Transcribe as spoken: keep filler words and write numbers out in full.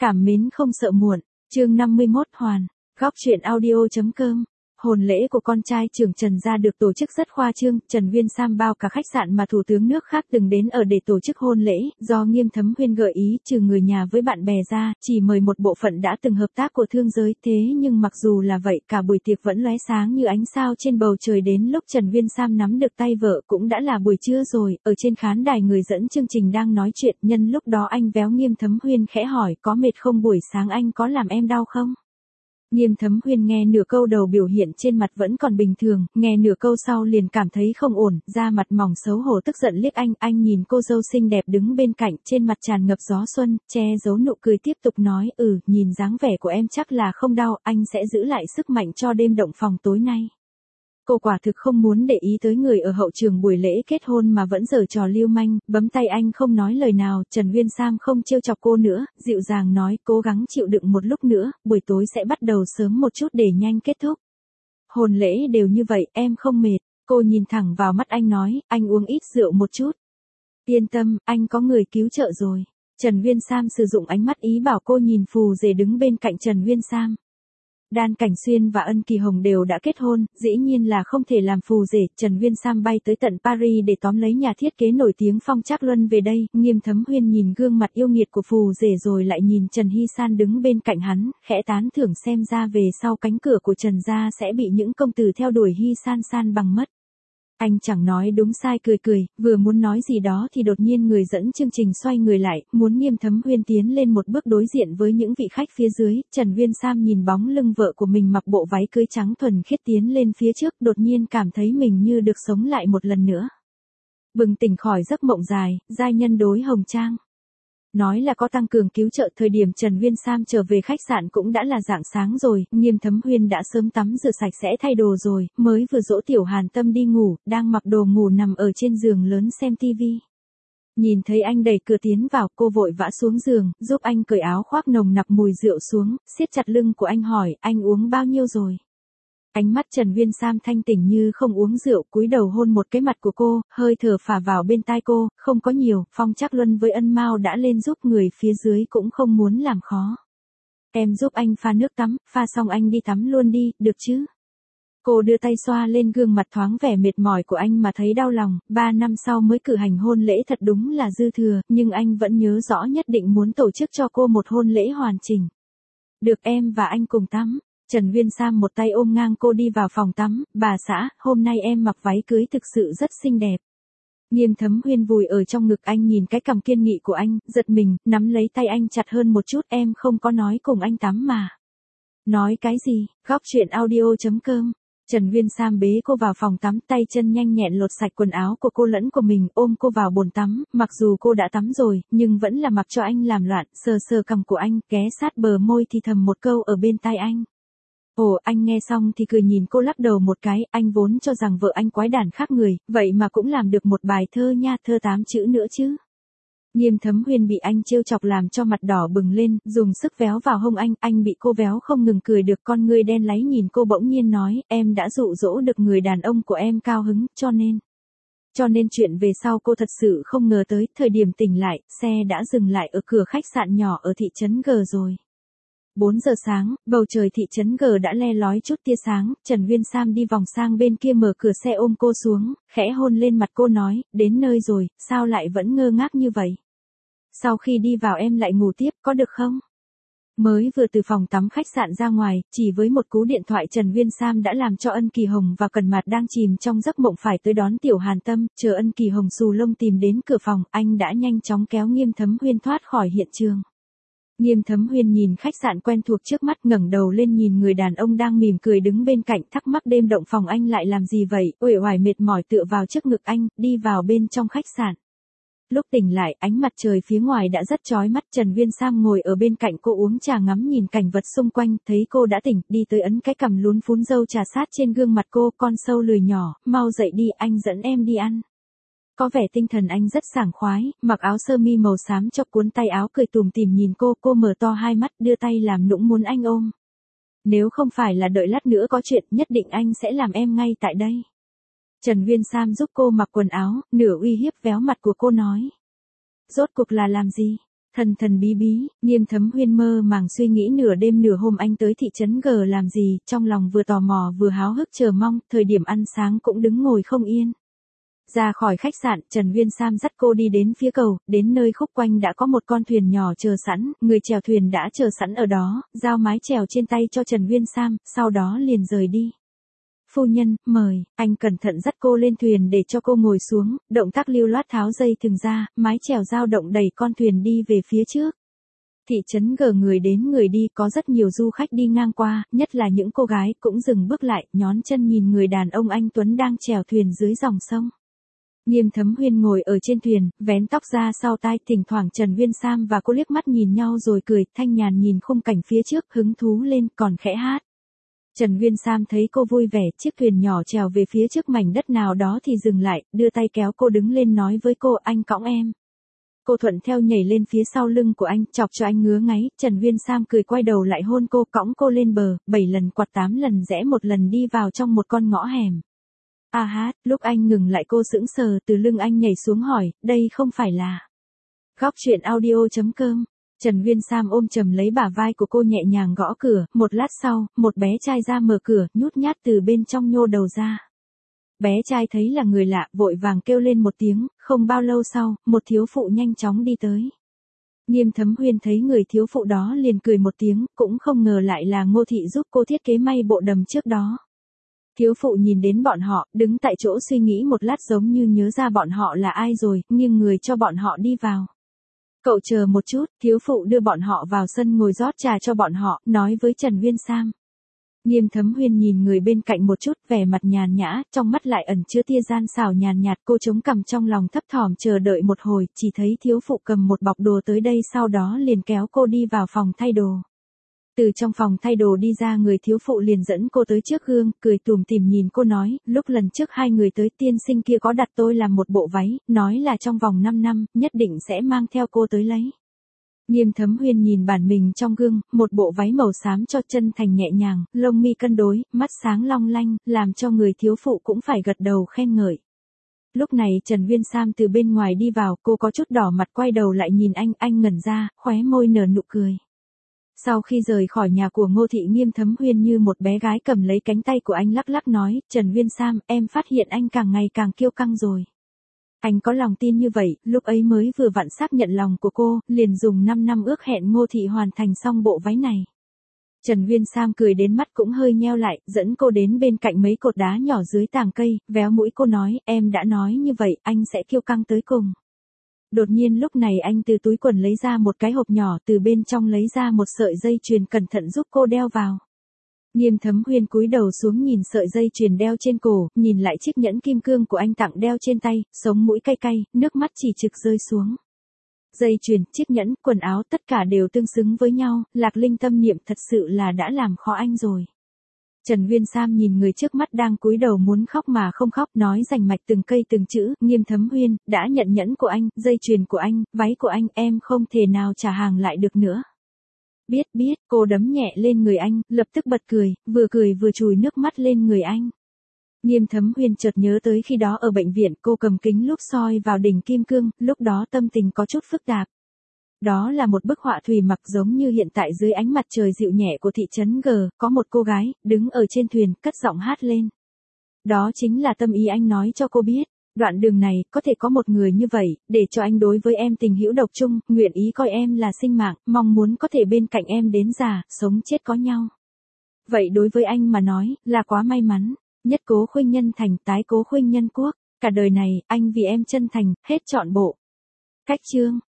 Cảm mến không sợ muộn, chương năm mươi mốt hoàn, góc truyện audio.com. Hôn lễ của con trai trưởng Trần gia được tổ chức rất khoa trương, Trần Viên Sam bao cả khách sạn mà thủ tướng nước khác từng đến ở để tổ chức hôn lễ, do Nghiêm Thấm Huyên gợi ý trừ người nhà với bạn bè ra, chỉ mời một bộ phận đã từng hợp tác của thương giới, thế nhưng mặc dù là vậy, cả buổi tiệc vẫn lóe sáng như ánh sao trên bầu trời đến lúc Trần Viên Sam nắm được tay vợ cũng đã là buổi trưa rồi, ở trên khán đài người dẫn chương trình đang nói chuyện, nhân lúc đó anh véo Nghiêm Thấm Huyên khẽ hỏi có mệt không, buổi sáng anh có làm em đau không? Nghiêm Thấm Huyên nghe nửa câu đầu biểu hiện trên mặt vẫn còn bình thường, nghe nửa câu sau liền cảm thấy không ổn, da mặt mỏng xấu hổ tức giận liếc anh, anh nhìn cô dâu xinh đẹp đứng bên cạnh, trên mặt tràn ngập gió xuân, che giấu nụ cười tiếp tục nói, ừ, nhìn dáng vẻ của em chắc là không đau, anh sẽ giữ lại sức mạnh cho đêm động phòng tối nay. Cô quả thực không muốn để ý tới người ở hậu trường buổi lễ kết hôn mà vẫn giở trò lưu manh, bấm tay anh không nói lời nào, Trần Viên Sam không trêu chọc cô nữa, dịu dàng nói cố gắng chịu đựng một lúc nữa, buổi tối sẽ bắt đầu sớm một chút để nhanh kết thúc. Hôn lễ đều như vậy, em không mệt, cô nhìn thẳng vào mắt anh nói, anh uống ít rượu một chút. Yên tâm, anh có người cứu trợ rồi. Trần Viên Sam sử dụng ánh mắt ý bảo cô nhìn phù rể đứng bên cạnh Trần Viên Sam. Đan Cảnh Xuyên và Ân Kỳ Hồng đều đã kết hôn, dĩ nhiên là không thể làm phù rể, Trần Viên Sam bay tới tận Paris để tóm lấy nhà thiết kế nổi tiếng Phong Trác Luân về đây, Nghiêm Thấm Huyên nhìn gương mặt yêu nghiệt của phù rể rồi lại nhìn Trần Hy San đứng bên cạnh hắn, khẽ tán thưởng xem ra về sau cánh cửa của Trần gia sẽ bị những công tử theo đuổi Hy San san bằng mất. Anh chẳng nói đúng sai cười cười, vừa muốn nói gì đó thì đột nhiên người dẫn chương trình xoay người lại, muốn Nghiêm Thấm Huyên tiến lên một bước đối diện với những vị khách phía dưới, Trần Viên Sam nhìn bóng lưng vợ của mình mặc bộ váy cưới trắng thuần khiết tiến lên phía trước, đột nhiên cảm thấy mình như được sống lại một lần nữa. Bừng tỉnh khỏi giấc mộng dài, giai nhân đối hồng trang. Nói là có tăng cường cứu trợ, thời điểm Trần Viên Sam trở về khách sạn cũng đã là rạng sáng rồi, Nghiêm Thấm Huyên đã sớm tắm rửa sạch sẽ thay đồ rồi, mới vừa dỗ Tiểu Hàn Tâm đi ngủ, đang mặc đồ ngủ nằm ở trên giường lớn xem tivi. Nhìn thấy anh đẩy cửa tiến vào, cô vội vã xuống giường, giúp anh cởi áo khoác nồng nặc mùi rượu xuống, siết chặt lưng của anh hỏi, anh uống bao nhiêu rồi? Ánh mắt Trần Viên Sam thanh tỉnh như không uống rượu, cúi đầu hôn một cái mặt của cô, hơi thở phả vào bên tai cô, không có nhiều, Phong Trác Luân với Ân Mao đã lên giúp người phía dưới cũng không muốn làm khó. Em giúp anh pha nước tắm, pha xong anh đi tắm luôn đi, được chứ? Cô đưa tay xoa lên gương mặt thoáng vẻ mệt mỏi của anh mà thấy đau lòng, ba năm sau mới cử hành hôn lễ thật đúng là dư thừa, nhưng anh vẫn nhớ rõ nhất định muốn tổ chức cho cô một hôn lễ hoàn chỉnh. Được, em và anh cùng tắm. Trần Viên Sam một tay ôm ngang cô đi vào phòng tắm, bà xã, hôm nay em mặc váy cưới thực sự rất xinh đẹp. Nghiêm Thấm Huyên vùi ở trong ngực anh nhìn cái cằm kiên nghị của anh, giật mình, nắm lấy tay anh chặt hơn một chút, em không có nói cùng anh tắm mà. Nói cái gì, góc truyện audio.com. Trần Viên Sam bế cô vào phòng tắm, tay chân nhanh nhẹn lột sạch quần áo của cô lẫn của mình, ôm cô vào bồn tắm, mặc dù cô đã tắm rồi, nhưng vẫn là mặc cho anh làm loạn, sờ sờ cằm của anh, ghé sát bờ môi thì thầm một câu ở bên tai anh. Ồ, anh nghe xong thì cười nhìn cô lắc đầu một cái, anh vốn cho rằng vợ anh quái đản khác người, vậy mà cũng làm được một bài thơ nha, thơ tám chữ nữa chứ. Nghiêm Thấm Huyên bị anh trêu chọc làm cho mặt đỏ bừng lên, dùng sức véo vào hông anh, anh bị cô véo không ngừng cười được, con ngươi đen láy nhìn cô bỗng nhiên nói, em đã dụ dỗ được người đàn ông của em cao hứng, cho nên. Cho nên chuyện về sau cô thật sự không ngờ tới, thời điểm tỉnh lại, xe đã dừng lại ở cửa khách sạn nhỏ ở thị trấn G rồi. bốn giờ sáng, bầu trời thị trấn G đã le lói chút tia sáng, Trần Viên Sam đi vòng sang bên kia mở cửa xe ôm cô xuống, khẽ hôn lên mặt cô nói, đến nơi rồi, sao lại vẫn ngơ ngác như vậy? Sau khi đi vào em lại ngủ tiếp, có được không? Mới vừa từ phòng tắm khách sạn ra ngoài, chỉ với một cú điện thoại Trần Viên Sam đã làm cho Ân Kỳ Hồng và Cần Mạt đang chìm trong giấc mộng phải tới đón Tiểu Hàn Tâm, chờ Ân Kỳ Hồng xù lông tìm đến cửa phòng, anh đã nhanh chóng kéo Nghiêm Thấm Huyên thoát khỏi hiện trường. Nghiêm Thấm Huyên nhìn khách sạn quen thuộc trước mắt, ngẩng đầu lên nhìn người đàn ông đang mỉm cười đứng bên cạnh, thắc mắc đêm động phòng anh lại làm gì vậy, uể oải mệt mỏi tựa vào trước ngực anh, đi vào bên trong khách sạn. Lúc tỉnh lại, ánh mặt trời phía ngoài đã rất chói mắt, Trần Viên Sam ngồi ở bên cạnh cô uống trà ngắm nhìn cảnh vật xung quanh, thấy cô đã tỉnh, đi tới ấn cái cằm lún phún râu trà sát trên gương mặt cô, con sâu lười nhỏ, mau dậy đi, anh dẫn em đi ăn. Có vẻ tinh thần anh rất sảng khoái, mặc áo sơ mi màu xám chọc cuốn tay áo cười tủm tỉm nhìn cô, cô mở to hai mắt, đưa tay làm nũng muốn anh ôm. Nếu không phải là đợi lát nữa có chuyện, nhất định anh sẽ làm em ngay tại đây. Trần Viên Sam giúp cô mặc quần áo, nửa uy hiếp véo mặt của cô nói. Rốt cuộc là làm gì? Thần thần bí bí, Nghiêm Thấm Huyên mơ màng suy nghĩ nửa đêm nửa hôm anh tới thị trấn G làm gì, trong lòng vừa tò mò vừa háo hức chờ mong, thời điểm ăn sáng cũng đứng ngồi không yên. Ra khỏi khách sạn, Trần Viên Sam dắt cô đi đến phía cầu, đến nơi khúc quanh đã có một con thuyền nhỏ chờ sẵn, người chèo thuyền đã chờ sẵn ở đó, giao mái chèo trên tay cho Trần Viên Sam, sau đó liền rời đi. Phu nhân, mời, anh cẩn thận dắt cô lên thuyền để cho cô ngồi xuống, động tác lưu loát tháo dây thừng ra, mái chèo dao động đẩy con thuyền đi về phía trước. Thị trấn G người đến người đi, có rất nhiều du khách đi ngang qua, nhất là những cô gái cũng dừng bước lại, nhón chân nhìn người đàn ông anh tuấn đang chèo thuyền dưới dòng sông. Nghiêm Thấm Huyên ngồi ở trên thuyền, vén tóc ra sau tai, thỉnh thoảng Trần Viên Sam và cô liếc mắt nhìn nhau rồi cười, thanh nhàn nhìn khung cảnh phía trước, hứng thú lên, còn khẽ hát. Trần Viên Sam thấy cô vui vẻ, chiếc thuyền nhỏ chèo về phía trước mảnh đất nào đó thì dừng lại, đưa tay kéo cô đứng lên nói với cô, anh cõng em. Cô thuận theo nhảy lên phía sau lưng của anh, chọc cho anh ngứa ngáy, Trần Viên Sam cười quay đầu lại hôn cô, cõng cô lên bờ, bảy lần quạt tám lần rẽ một lần đi vào trong một con ngõ hẻm. A hát, lúc anh ngừng lại cô sững sờ, từ lưng anh nhảy xuống hỏi, đây không phải là Góc Chuyện Audio chấm com. Trần Viên Sam ôm chầm lấy bả vai của cô nhẹ nhàng gõ cửa, một lát sau, một bé trai ra mở cửa, nhút nhát từ bên trong nhô đầu ra. Bé trai thấy là người lạ, vội vàng kêu lên một tiếng, không bao lâu sau, một thiếu phụ nhanh chóng đi tới. Nghiêm Thấm Huyên thấy người thiếu phụ đó liền cười một tiếng, cũng không ngờ lại là Ngô Thị giúp cô thiết kế may bộ đầm trước đó. Thiếu phụ nhìn đến bọn họ, đứng tại chỗ suy nghĩ một lát giống như nhớ ra bọn họ là ai rồi, nghiêng người cho bọn họ đi vào. Cậu chờ một chút, thiếu phụ đưa bọn họ vào sân ngồi rót trà cho bọn họ, nói với Trần Viên Sam. Nghiêm Thấm Huyên nhìn người bên cạnh một chút, vẻ mặt nhàn nhã, trong mắt lại ẩn chứa tia gian xảo nhàn nhạt, cô chống cằm trong lòng thấp thỏm chờ đợi một hồi, chỉ thấy thiếu phụ cầm một bọc đồ tới đây sau đó liền kéo cô đi vào phòng thay đồ. Từ trong phòng thay đồ đi ra người thiếu phụ liền dẫn cô tới trước gương, cười tủm tỉm nhìn cô nói, lúc lần trước hai người tới tiên sinh kia có đặt tôi làm một bộ váy, nói là trong vòng năm năm, nhất định sẽ mang theo cô tới lấy. Nghiêm Thấm Huyên nhìn bản mình trong gương, một bộ váy màu xám cho chân thành nhẹ nhàng, lông mi cân đối, mắt sáng long lanh, làm cho người thiếu phụ cũng phải gật đầu khen ngợi. Lúc này Trần Viên Sam từ bên ngoài đi vào, cô có chút đỏ mặt quay đầu lại nhìn anh, anh ngẩn ra, khóe môi nở nụ cười. Sau khi rời khỏi nhà của Ngô Thị, Nghiêm Thấm Huyên như một bé gái cầm lấy cánh tay của anh lắc lắc nói, Trần Viên Sam, em phát hiện anh càng ngày càng kiêu căng rồi. Anh có lòng tin như vậy, lúc ấy mới vừa vặn xác nhận lòng của cô, liền dùng năm năm ước hẹn Ngô Thị hoàn thành xong bộ váy này. Trần Viên Sam cười đến mắt cũng hơi nheo lại, dẫn cô đến bên cạnh mấy cột đá nhỏ dưới tàng cây, véo mũi cô nói, em đã nói như vậy, anh sẽ kiêu căng tới cùng. Đột nhiên lúc này anh từ túi quần lấy ra một cái hộp nhỏ, từ bên trong lấy ra một sợi dây chuyền cẩn thận giúp cô đeo vào. Nghiêm Thấm Huyên cúi đầu xuống nhìn sợi dây chuyền đeo trên cổ, nhìn lại chiếc nhẫn kim cương của anh tặng đeo trên tay, sống mũi cay cay, nước mắt chỉ trực rơi xuống. Dây chuyền, chiếc nhẫn, quần áo tất cả đều tương xứng với nhau, Lạc Linh tâm niệm thật sự là đã làm khó anh rồi. Trần Viên Sam nhìn người trước mắt đang cúi đầu muốn khóc mà không khóc, nói rành mạch từng cây từng chữ, Nghiêm Thấm Huyên, đã nhận nhẫn của anh, dây chuyền của anh, váy của anh, em không thể nào trả hàng lại được nữa. Biết biết, cô đấm nhẹ lên người anh, lập tức bật cười, vừa cười vừa chùi nước mắt lên người anh. Nghiêm Thấm Huyên chợt nhớ tới khi đó ở bệnh viện cô cầm kính lúp soi vào đỉnh kim cương, lúc đó tâm tình có chút phức tạp. Đó là một bức họa thủy mặc giống như hiện tại dưới ánh mặt trời dịu nhẹ của thị trấn G, có một cô gái, đứng ở trên thuyền, cất giọng hát lên. Đó chính là tâm ý anh nói cho cô biết. Đoạn đường này, có thể có một người như vậy, để cho anh đối với em tình hữu độc chung, nguyện ý coi em là sinh mạng, mong muốn có thể bên cạnh em đến già, sống chết có nhau. Vậy đối với anh mà nói, là quá may mắn. Nhất cố khuynh nhân thành, tái cố khuynh nhân quốc. Cả đời này, anh vì em chân thành, hết trọn bộ. Cách chương.